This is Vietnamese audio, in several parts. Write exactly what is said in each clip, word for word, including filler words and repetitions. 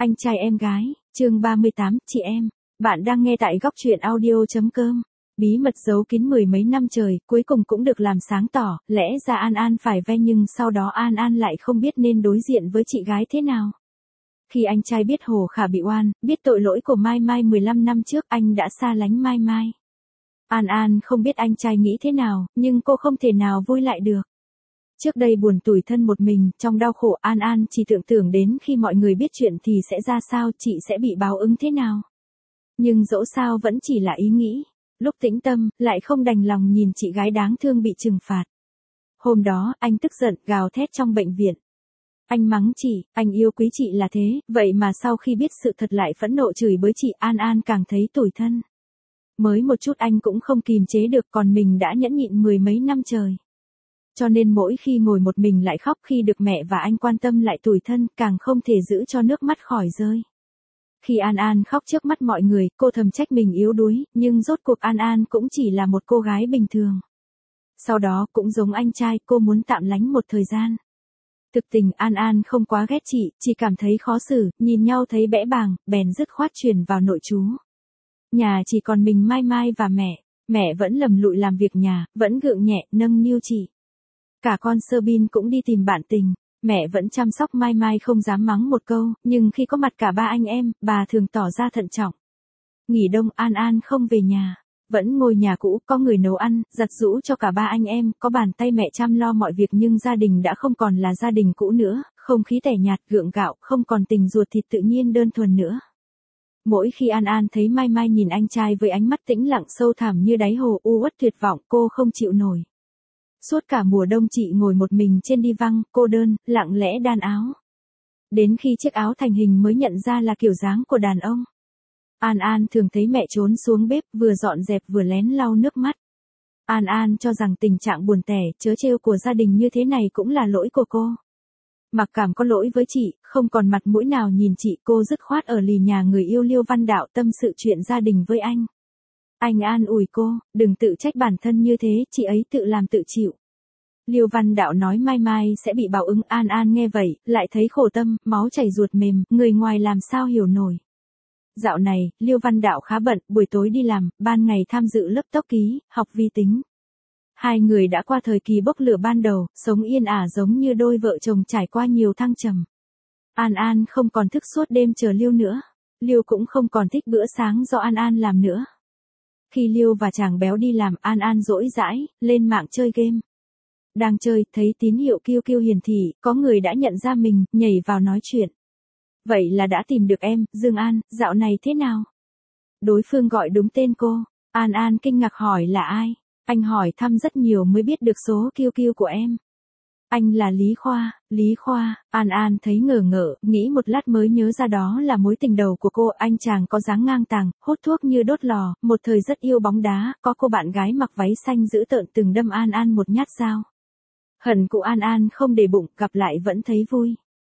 Anh trai em gái, chương ba mươi tám, chị em. Bạn đang nghe tại góc truyện audio.com. Bí mật giấu kín mười mấy năm trời, cuối cùng cũng được làm sáng tỏ, lẽ ra An An phải ve nhưng sau đó An An lại không biết nên đối diện với chị gái thế nào. Khi anh trai biết Hồ Khả bị oan, biết tội lỗi của Mai Mai mười lăm năm trước, anh đã xa lánh Mai Mai. An An không biết anh trai nghĩ thế nào, nhưng cô không thể nào vui lại được. Trước đây buồn tủi thân một mình, trong đau khổ An An chỉ tưởng tượng đến khi mọi người biết chuyện thì sẽ ra sao, chị sẽ bị báo ứng thế nào. Nhưng dẫu sao vẫn chỉ là ý nghĩ. Lúc tĩnh tâm, lại không đành lòng nhìn chị gái đáng thương bị trừng phạt. Hôm đó, anh tức giận, gào thét trong bệnh viện. Anh mắng chị, anh yêu quý chị là thế, vậy mà sau khi biết sự thật lại phẫn nộ chửi bới chị. An An càng thấy tủi thân. Mới một chút anh cũng không kìm chế được, còn mình đã nhẫn nhịn mười mấy năm trời. Cho nên mỗi khi ngồi một mình lại khóc, khi được mẹ và anh quan tâm lại tủi thân, càng không thể giữ cho nước mắt khỏi rơi. Khi An An khóc trước mắt mọi người, cô thầm trách mình yếu đuối, nhưng rốt cuộc An An cũng chỉ là một cô gái bình thường. Sau đó cũng giống anh trai, cô muốn tạm lánh một thời gian. Thực tình An An không quá ghét chị, chỉ cảm thấy khó xử, nhìn nhau thấy bẽ bàng, bèn dứt khoát chuyển vào nội trú. Nhà chỉ còn mình Mai Mai và mẹ, mẹ vẫn lầm lụi làm việc nhà, vẫn gượng nhẹ, nâng niu chị. Cả con Sơ Bin cũng đi tìm bạn tình, mẹ vẫn chăm sóc Mai Mai không dám mắng một câu, nhưng khi có mặt cả ba anh em, bà thường tỏ ra thận trọng. Nghỉ đông An An không về nhà, vẫn ngồi nhà cũ, có người nấu ăn, giặt giũ cho cả ba anh em, có bàn tay mẹ chăm lo mọi việc, nhưng gia đình đã không còn là gia đình cũ nữa, không khí tẻ nhạt gượng gạo, không còn tình ruột thịt tự nhiên đơn thuần nữa. Mỗi khi An An thấy Mai Mai nhìn anh trai với ánh mắt tĩnh lặng sâu thẳm như đáy hồ, u uất tuyệt vọng, cô không chịu nổi. Suốt cả mùa đông chị ngồi một mình trên đi văng, cô đơn, lặng lẽ đan áo. Đến khi chiếc áo thành hình mới nhận ra là kiểu dáng của đàn ông. An An thường thấy mẹ trốn xuống bếp, vừa dọn dẹp vừa lén lau nước mắt. An An cho rằng tình trạng buồn tẻ, trớ trêu của gia đình như thế này cũng là lỗi của cô. Mặc cảm có lỗi với chị, không còn mặt mũi nào nhìn chị, cô dứt khoát ở lì nhà người yêu Liêu Văn Đạo tâm sự chuyện gia đình với anh. Anh an ủi cô, đừng tự trách bản thân như thế, chị ấy tự làm tự chịu. Liêu Văn Đạo nói Mai Mai sẽ bị báo ứng. An An nghe vậy, lại thấy khổ tâm, máu chảy ruột mềm, người ngoài làm sao hiểu nổi. Dạo này, Liêu Văn Đạo khá bận, buổi tối đi làm, ban ngày tham dự lớp tốc ký, học vi tính. Hai người đã qua thời kỳ bốc lửa ban đầu, sống yên ả giống như đôi vợ chồng trải qua nhiều thăng trầm. An An không còn thức suốt đêm chờ Liêu nữa. Liêu cũng không còn thích bữa sáng do An An làm nữa. Khi Liêu và chàng béo đi làm, An An rỗi rãi, lên mạng chơi game. Đang chơi, thấy tín hiệu kêu kêu hiển thị, có người đã nhận ra mình, nhảy vào nói chuyện. Vậy là đã tìm được em, Dương An, dạo này thế nào? Đối phương gọi đúng tên cô. An An kinh ngạc hỏi là ai? Anh hỏi thăm rất nhiều mới biết được số kêu kêu của em. Anh là Lý Khoa, Lý Khoa. An An thấy ngờ ngợ, nghĩ một lát mới nhớ ra đó là mối tình đầu của cô. Anh chàng có dáng ngang tàng, hút thuốc như đốt lò, một thời rất yêu bóng đá, có cô bạn gái mặc váy xanh dữ tợn từng đâm An An một nhát dao. Hận cụ An An không để bụng, gặp lại vẫn thấy vui.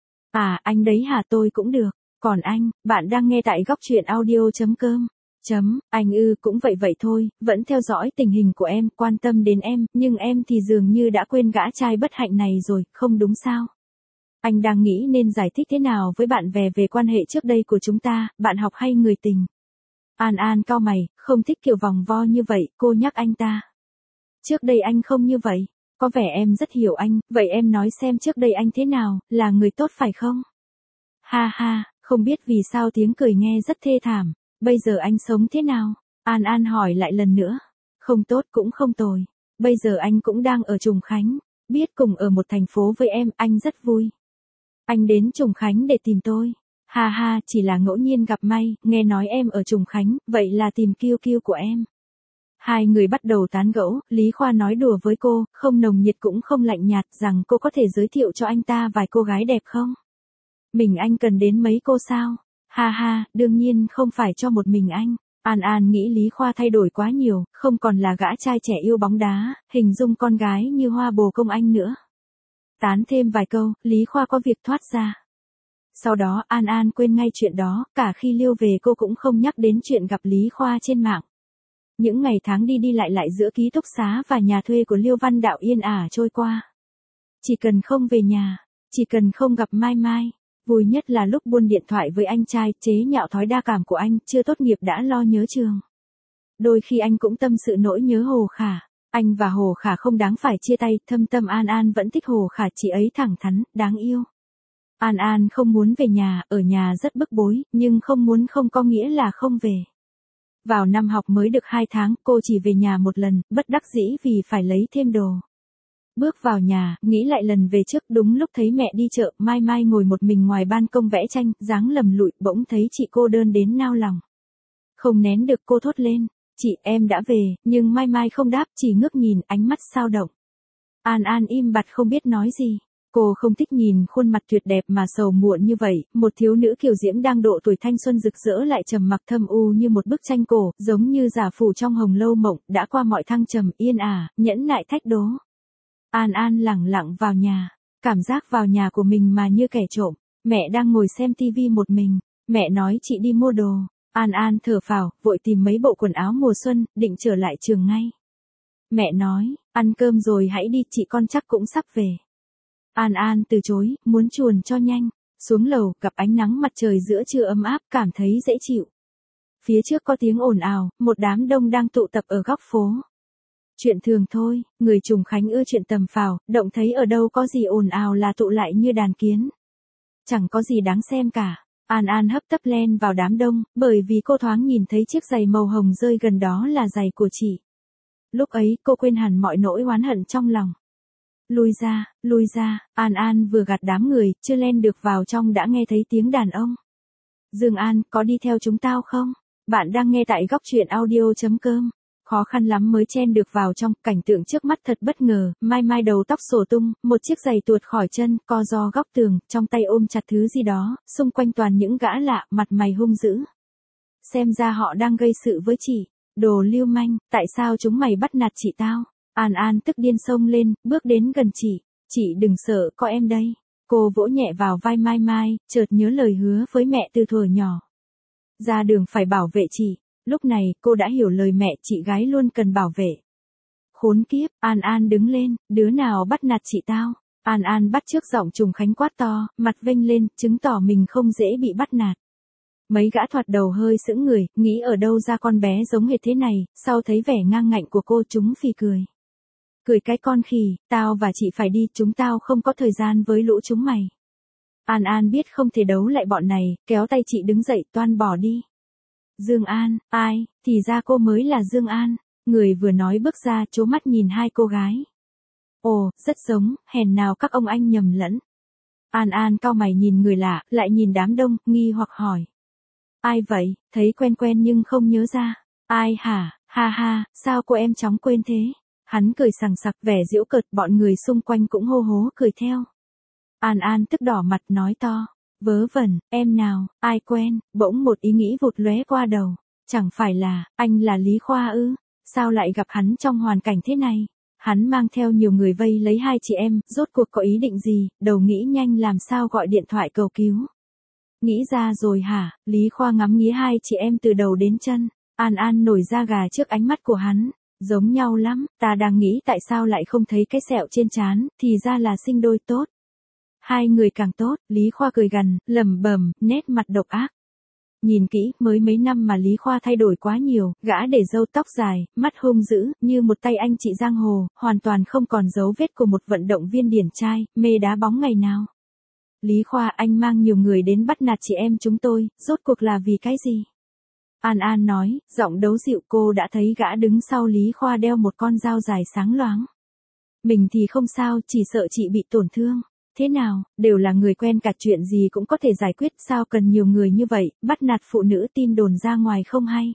À, anh đấy hả, tôi cũng được. Còn anh, bạn đang nghe tại góc truyện audio.com. Chấm, anh ư, cũng vậy vậy thôi, vẫn theo dõi tình hình của em, quan tâm đến em, nhưng em thì dường như đã quên gã trai bất hạnh này rồi, không đúng sao? Anh đang nghĩ nên giải thích thế nào với bạn bè về quan hệ trước đây của chúng ta, bạn học hay người tình? An An cau mày, không thích kiểu vòng vo như vậy, cô nhắc anh ta. Trước đây anh không như vậy. Có vẻ em rất hiểu anh, vậy em nói xem trước đây anh thế nào, là người tốt phải không? Ha ha, không biết vì sao tiếng cười nghe rất thê thảm, bây giờ anh sống thế nào? An An hỏi lại lần nữa. Không tốt cũng không tồi, bây giờ anh cũng đang ở Trùng Khánh, biết cùng ở một thành phố với em, anh rất vui. Anh đến Trùng Khánh để tìm tôi. Ha ha, chỉ là ngẫu nhiên gặp may, nghe nói em ở Trùng Khánh, vậy là tìm kiêu kiêu của em. Hai người bắt đầu tán gẫu, Lý Khoa nói đùa với cô, không nồng nhiệt cũng không lạnh nhạt, rằng cô có thể giới thiệu cho anh ta vài cô gái đẹp không? Mình anh cần đến mấy cô sao? Ha ha, đương nhiên không phải cho một mình anh. An An nghĩ Lý Khoa thay đổi quá nhiều, không còn là gã trai trẻ yêu bóng đá, hình dung con gái như hoa bồ công anh nữa. Tán thêm vài câu, Lý Khoa có việc thoát ra. Sau đó An An quên ngay chuyện đó, cả khi Liêu về cô cũng không nhắc đến chuyện gặp Lý Khoa trên mạng. Những ngày tháng đi đi lại lại giữa ký túc xá và nhà thuê của Liêu Văn Đạo yên ả trôi qua. Chỉ cần không về nhà, chỉ cần không gặp Mai Mai, Vui nhất là lúc buôn điện thoại với anh trai, chế nhạo thói đa cảm của anh, chưa tốt nghiệp đã lo nhớ trường. Đôi khi anh cũng tâm sự nỗi nhớ Hồ Khả. Anh và Hồ Khả không đáng phải chia tay, thâm tâm An An vẫn thích Hồ Khả, chị ấy thẳng thắn, đáng yêu. An An không muốn về nhà, ở nhà rất bức bối, nhưng không muốn không có nghĩa là không về. Vào năm học mới được hai tháng, cô chỉ về nhà một lần, bất đắc dĩ vì phải lấy thêm đồ. Bước vào nhà, nghĩ lại lần về trước, đúng lúc thấy mẹ đi chợ, Mai Mai ngồi một mình ngoài ban công vẽ tranh, dáng lầm lụi, bỗng thấy chị cô đơn đến nao lòng. Không nén được cô thốt lên, chị em đã về, nhưng Mai Mai không đáp, chỉ ngước nhìn, ánh mắt sao động. An An im bặt không biết nói gì. Cô không thích nhìn khuôn mặt tuyệt đẹp mà sầu muộn như vậy, một thiếu nữ kiều diễm đang độ tuổi thanh xuân rực rỡ lại trầm mặc thâm u như một bức tranh cổ, giống như giả phủ trong hồng lâu mộng, đã qua mọi thăng trầm, yên ả, nhẫn nại thách đố. An An lẳng lặng vào nhà, cảm giác vào nhà của mình mà như kẻ trộm. Mẹ đang ngồi xem tivi một mình, mẹ nói chị đi mua đồ. An An thở phào, vội tìm mấy bộ quần áo mùa xuân, định trở lại trường ngay. Mẹ nói, ăn cơm rồi hãy đi, chị con chắc cũng sắp về. An An từ chối, muốn chuồn cho nhanh. Xuống lầu, gặp ánh nắng mặt trời giữa trưa ấm áp, cảm thấy dễ chịu. Phía trước có tiếng ồn ào, một đám đông đang tụ tập ở góc phố. Chuyện thường thôi, người Trùng Khánh ưa chuyện tầm phào, động thấy ở đâu có gì ồn ào là tụ lại như đàn kiến. Chẳng có gì đáng xem cả. An An hấp tấp len vào đám đông, bởi vì cô thoáng nhìn thấy chiếc giày màu hồng rơi gần đó là giày của chị. Lúc ấy cô quên hẳn mọi nỗi oán hận trong lòng. Lui ra, lui ra, An An vừa gạt đám người, chưa len được vào trong đã nghe thấy tiếng đàn ông. Dương An, có đi theo chúng tao không? Bạn đang nghe tại góc truyện audio chấm com. Khó khăn lắm mới chen được vào trong, cảnh tượng trước mắt thật bất ngờ, Mai Mai đầu tóc xổ tung, một chiếc giày tuột khỏi chân, co ro góc tường, trong tay ôm chặt thứ gì đó, xung quanh toàn những gã lạ, mặt mày hung dữ. Xem ra họ đang gây sự với chị. Đồ lưu manh, tại sao chúng mày bắt nạt chị tao? An An tức điên xông lên, bước đến gần chị. Chị đừng sợ, có em đây. Cô vỗ nhẹ vào vai Mai Mai, chợt nhớ lời hứa với mẹ từ thuở nhỏ. Ra đường phải bảo vệ chị. Lúc này, cô đã hiểu lời mẹ, chị gái luôn cần bảo vệ. Khốn kiếp, An An đứng lên, đứa nào bắt nạt chị tao? An An bắt chước giọng Trùng Khánh quát to, mặt vênh lên, chứng tỏ mình không dễ bị bắt nạt. Mấy gã thoạt đầu hơi sững người, nghĩ ở đâu ra con bé giống hệt thế này, sau thấy vẻ ngang ngạnh của cô chúng phì cười. Cười cái con khỉ, tao và chị phải đi, chúng tao không có thời gian với lũ chúng mày. An An biết không thể đấu lại bọn này, kéo tay chị đứng dậy, toan bỏ đi. Dương An, ai, thì ra cô mới là Dương An. Người vừa nói bước ra, trố mắt nhìn hai cô gái. Ồ, rất giống, hèn nào các ông anh nhầm lẫn. An An cau mày nhìn người lạ, lại nhìn đám đông, nghi hoặc hỏi. Ai vậy, thấy quen quen nhưng không nhớ ra. Ai hả, ha ha, sao cô em chóng quên thế? Hắn cười sằng sặc, vẻ giễu cợt, bọn người xung quanh cũng hô hố cười theo. An An tức đỏ mặt nói to. Vớ vẩn, em nào, ai quen? Bỗng một ý nghĩ vụt lóe qua đầu. Chẳng phải là, anh là Lý Khoa ư? Sao lại gặp hắn trong hoàn cảnh thế này? Hắn mang theo nhiều người vây lấy hai chị em, rốt cuộc có ý định gì? Đầu nghĩ nhanh làm sao gọi điện thoại cầu cứu. Nghĩ ra rồi hả? Lý Khoa ngắm nghía hai chị em từ đầu đến chân. An An nổi da gà trước ánh mắt của hắn. Giống nhau lắm, ta đang nghĩ tại sao lại không thấy cái sẹo trên trán, thì ra là sinh đôi tốt. Hai người càng tốt, Lý Khoa cười gằn, lẩm bẩm, nét mặt độc ác. Nhìn kỹ, mới mấy năm mà Lý Khoa thay đổi quá nhiều, gã để râu tóc dài, mắt hung dữ, như một tay anh chị giang hồ, hoàn toàn không còn dấu vết của một vận động viên điển trai, mê đá bóng ngày nào. Lý Khoa, anh mang nhiều người đến bắt nạt chị em chúng tôi, rốt cuộc là vì cái gì? An An nói, giọng đấu dịu. Cô đã thấy gã đứng sau Lý Khoa đeo một con dao dài sáng loáng. Mình thì không sao, chỉ sợ chị bị tổn thương. Thế nào, đều là người quen, cả chuyện gì cũng có thể giải quyết, sao cần nhiều người như vậy, bắt nạt phụ nữ, tin đồn ra ngoài không hay.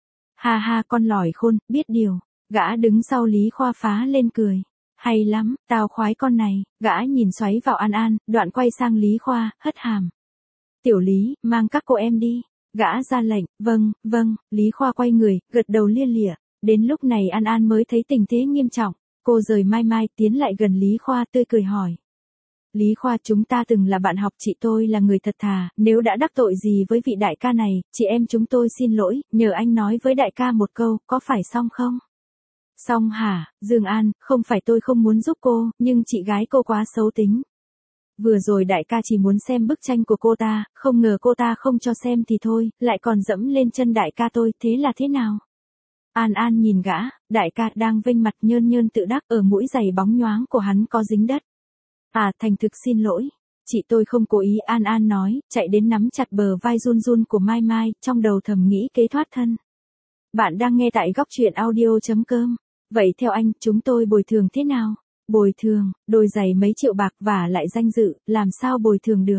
Ha ha, con lỏi khôn, biết điều. Gã đứng sau Lý Khoa phá lên cười. Hay lắm, tao khoái con này. Gã nhìn xoáy vào An An, đoạn quay sang Lý Khoa, hất hàm. Tiểu Lý, mang các cô em đi. Gã ra lệnh. Vâng, vâng. Lý Khoa quay người, gật đầu lia lịa. Đến lúc này An An mới thấy tình thế nghiêm trọng. Cô rời Mai Mai, tiến lại gần Lý Khoa, tươi cười hỏi. Lý Khoa, chúng ta từng là bạn học, chị tôi là người thật thà, nếu đã đắc tội gì với vị đại ca này, chị em chúng tôi xin lỗi, nhờ anh nói với đại ca một câu, có phải xong không? Xong hả, Dương An, không phải tôi không muốn giúp cô, nhưng chị gái cô quá xấu tính. Vừa rồi đại ca chỉ muốn xem bức tranh của cô ta, không ngờ cô ta không cho xem thì thôi, lại còn dẫm lên chân đại ca tôi, thế là thế nào? An An nhìn gã, đại ca đang vênh mặt nhơn nhơn tự đắc, ở mũi giày bóng nhoáng của hắn có dính đất. À, thành thực xin lỗi. Chị tôi không cố ý, An An nói, chạy đến nắm chặt bờ vai run run của Mai Mai, trong đầu thầm nghĩ kế thoát thân. Bạn đang nghe tại góc truyện audio.com. Vậy theo anh, chúng tôi bồi thường thế nào? Bồi thường, đôi giày mấy triệu bạc và lại danh dự, làm sao bồi thường được?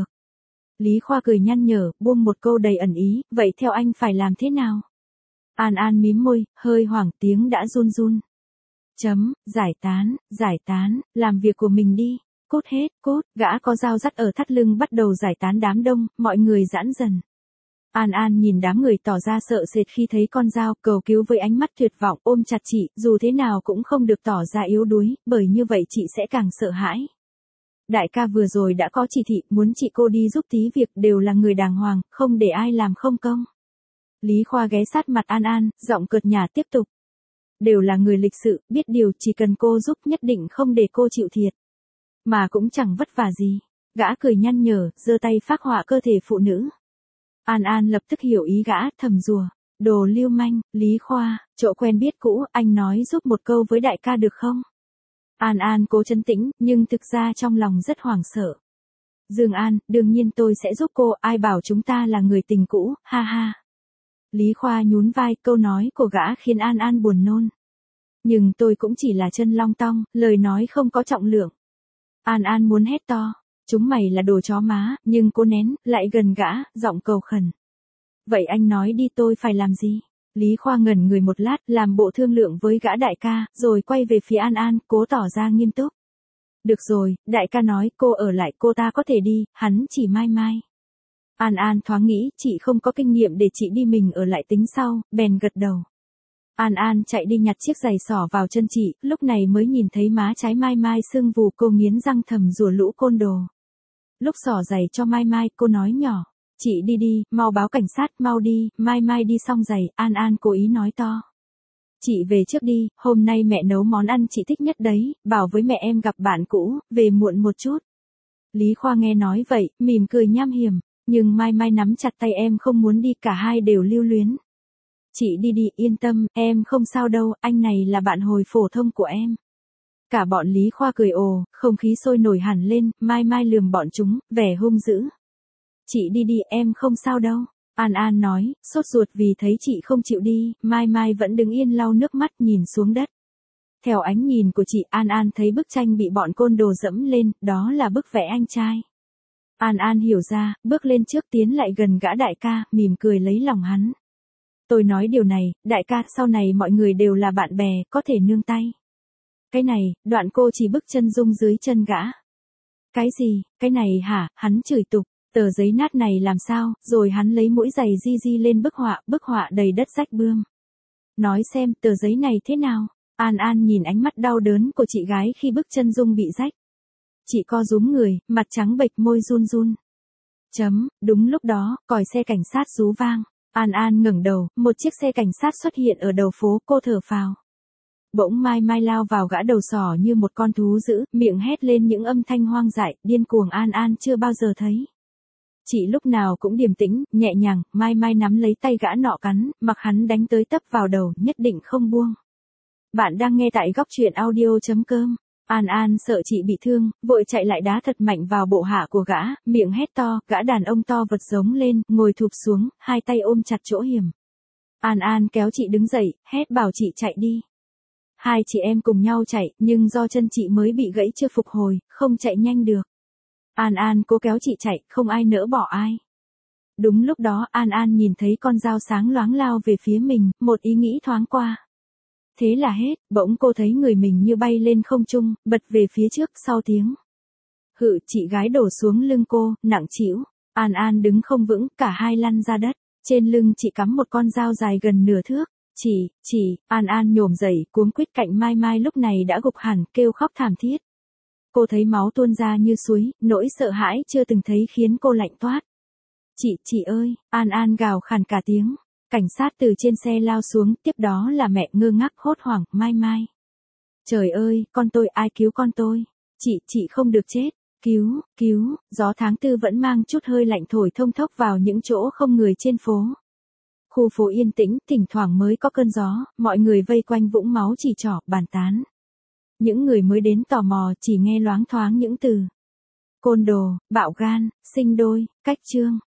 Lý Khoa cười nhăn nhở, buông một câu đầy ẩn ý, vậy theo anh phải làm thế nào? An An mím môi, hơi hoảng, tiếng đã run run. Chấm, giải tán, giải tán, làm việc của mình đi. Cốt hết, cốt, gã có dao dắt ở thắt lưng bắt đầu giải tán đám đông, mọi người giãn dần. An An nhìn đám người tỏ ra sợ sệt khi thấy con dao, cầu cứu với ánh mắt tuyệt vọng, ôm chặt chị, dù thế nào cũng không được tỏ ra yếu đuối, bởi như vậy chị sẽ càng sợ hãi. Đại ca vừa rồi đã có chỉ thị, muốn chị cô đi giúp tí việc, đều là người đàng hoàng, không để ai làm không công. Lý Khoa ghé sát mặt An An, giọng cợt nhả tiếp tục. Đều là người lịch sự, biết điều, chỉ cần cô giúp nhất định không để cô chịu thiệt. Mà cũng chẳng vất vả gì. Gã cười nhăn nhở, giơ tay phác họa cơ thể phụ nữ. An An lập tức hiểu ý gã, thầm rùa. Đồ lưu manh, Lý Khoa, chỗ quen biết cũ, anh nói giúp một câu với đại ca được không? An An cố trấn tĩnh, nhưng thực ra trong lòng rất hoảng sợ. Dương An, đương nhiên tôi sẽ giúp cô, ai bảo chúng ta là người tình cũ, ha ha. Lý Khoa nhún vai, câu nói của gã khiến An An buồn nôn. Nhưng tôi cũng chỉ là chân long tong, lời nói không có trọng lượng. An An muốn hét to, chúng mày là đồ chó má, nhưng cô nén, lại gần gã, giọng cầu khẩn. Vậy anh nói đi, tôi phải làm gì? Lý Khoa ngẩn người một lát, làm bộ thương lượng với gã đại ca, rồi quay về phía An An, cố tỏ ra nghiêm túc. Được rồi, đại ca nói, cô ở lại, cô ta có thể đi, hắn chỉ Mai Mai. An An thoáng nghĩ, chị không có kinh nghiệm để chị đi, mình ở lại tính sau, bèn gật đầu. An An chạy đi nhặt chiếc giày xỏ vào chân chị, lúc này mới nhìn thấy má trái Mai Mai sưng vù, cô nghiến răng thầm rủa lũ côn đồ. Lúc xỏ giày cho Mai Mai, cô nói nhỏ, chị đi đi, mau báo cảnh sát, mau đi. Mai Mai đi xong giày, An An cố ý nói to. Chị về trước đi, hôm nay mẹ nấu món ăn chị thích nhất đấy, bảo với mẹ em gặp bạn cũ, về muộn một chút. Lý Khoa nghe nói vậy, mỉm cười nham hiểm, nhưng Mai Mai nắm chặt tay em không muốn đi, cả hai đều lưu luyến. Chị đi đi, yên tâm, em không sao đâu, anh này là bạn hồi phổ thông của em. Cả bọn Lý Khoa cười ồ, không khí sôi nổi hẳn lên, Mai Mai lườm bọn chúng, vẻ hung dữ. Chị đi đi, em không sao đâu. An An nói, sốt ruột vì thấy chị không chịu đi, Mai Mai vẫn đứng yên lau nước mắt nhìn xuống đất. Theo ánh nhìn của chị, An An thấy bức tranh bị bọn côn đồ dẫm lên, đó là bức vẽ anh trai. An An hiểu ra, bước lên trước tiến lại gần gã đại ca, mỉm cười lấy lòng hắn. Tôi nói điều này, đại ca, sau này mọi người đều là bạn bè, có thể nương tay. Cái này, đoạn cô chỉ bức chân dung dưới chân gã. Cái gì, cái này hả, hắn chửi tục, tờ giấy nát này làm sao, rồi hắn lấy mũi giày di di lên bức họa, bức họa đầy đất rách bươm. Nói xem, tờ giấy này thế nào? An An nhìn ánh mắt đau đớn của chị gái khi bức chân dung bị rách. Chị co rúm người, mặt trắng bệch, môi run run. Chấm, đúng lúc đó, còi xe cảnh sát rú vang. An An ngẩng đầu, một chiếc xe cảnh sát xuất hiện ở đầu phố, cô thở phào. Bỗng Mai Mai lao vào gã đầu sỏ như một con thú dữ, miệng hét lên những âm thanh hoang dại, điên cuồng An An chưa bao giờ thấy. Chị lúc nào cũng điềm tĩnh, nhẹ nhàng, Mai Mai nắm lấy tay gã nọ cắn, mặc hắn đánh tới tấp vào đầu, nhất định không buông. Bạn đang nghe tại góc truyện audio.com. An An sợ chị bị thương, vội chạy lại đá thật mạnh vào bộ hạ của gã, miệng hét to, gã đàn ông to vật giống lên, ngồi thụp xuống, hai tay ôm chặt chỗ hiểm. An An kéo chị đứng dậy, hét bảo chị chạy đi. Hai chị em cùng nhau chạy, nhưng do chân chị mới bị gãy chưa phục hồi, không chạy nhanh được. An An cố kéo chị chạy, không ai nỡ bỏ ai. Đúng lúc đó, An An nhìn thấy con dao sáng loáng lao về phía mình, một ý nghĩ thoáng qua. Thế là hết, bỗng cô thấy người mình như bay lên không trung, bật về phía trước, sau tiếng. Hự, chị gái đổ xuống lưng cô, nặng trĩu. An An đứng không vững, cả hai lăn ra đất. Trên lưng chị cắm một con dao dài gần nửa thước. Chị, chị, An An nhổm dậy, cuống quýt cạnh Mai Mai lúc này đã gục hẳn, kêu khóc thảm thiết. Cô thấy máu tuôn ra như suối, nỗi sợ hãi chưa từng thấy khiến cô lạnh toát. Chị, chị ơi, An An gào khàn cả tiếng. Cảnh sát từ trên xe lao xuống, tiếp đó là mẹ ngơ ngác hốt hoảng, Mai Mai. Trời ơi, con tôi, ai cứu con tôi? Chị, chị không được chết. Cứu, cứu, gió tháng tư vẫn mang chút hơi lạnh thổi thông thốc vào những chỗ không người trên phố. Khu phố yên tĩnh, thỉnh thoảng mới có cơn gió, mọi người vây quanh vũng máu chỉ trỏ, bàn tán. Những người mới đến tò mò chỉ nghe loáng thoáng những từ côn đồ, bạo gan, sinh đôi, cách chương.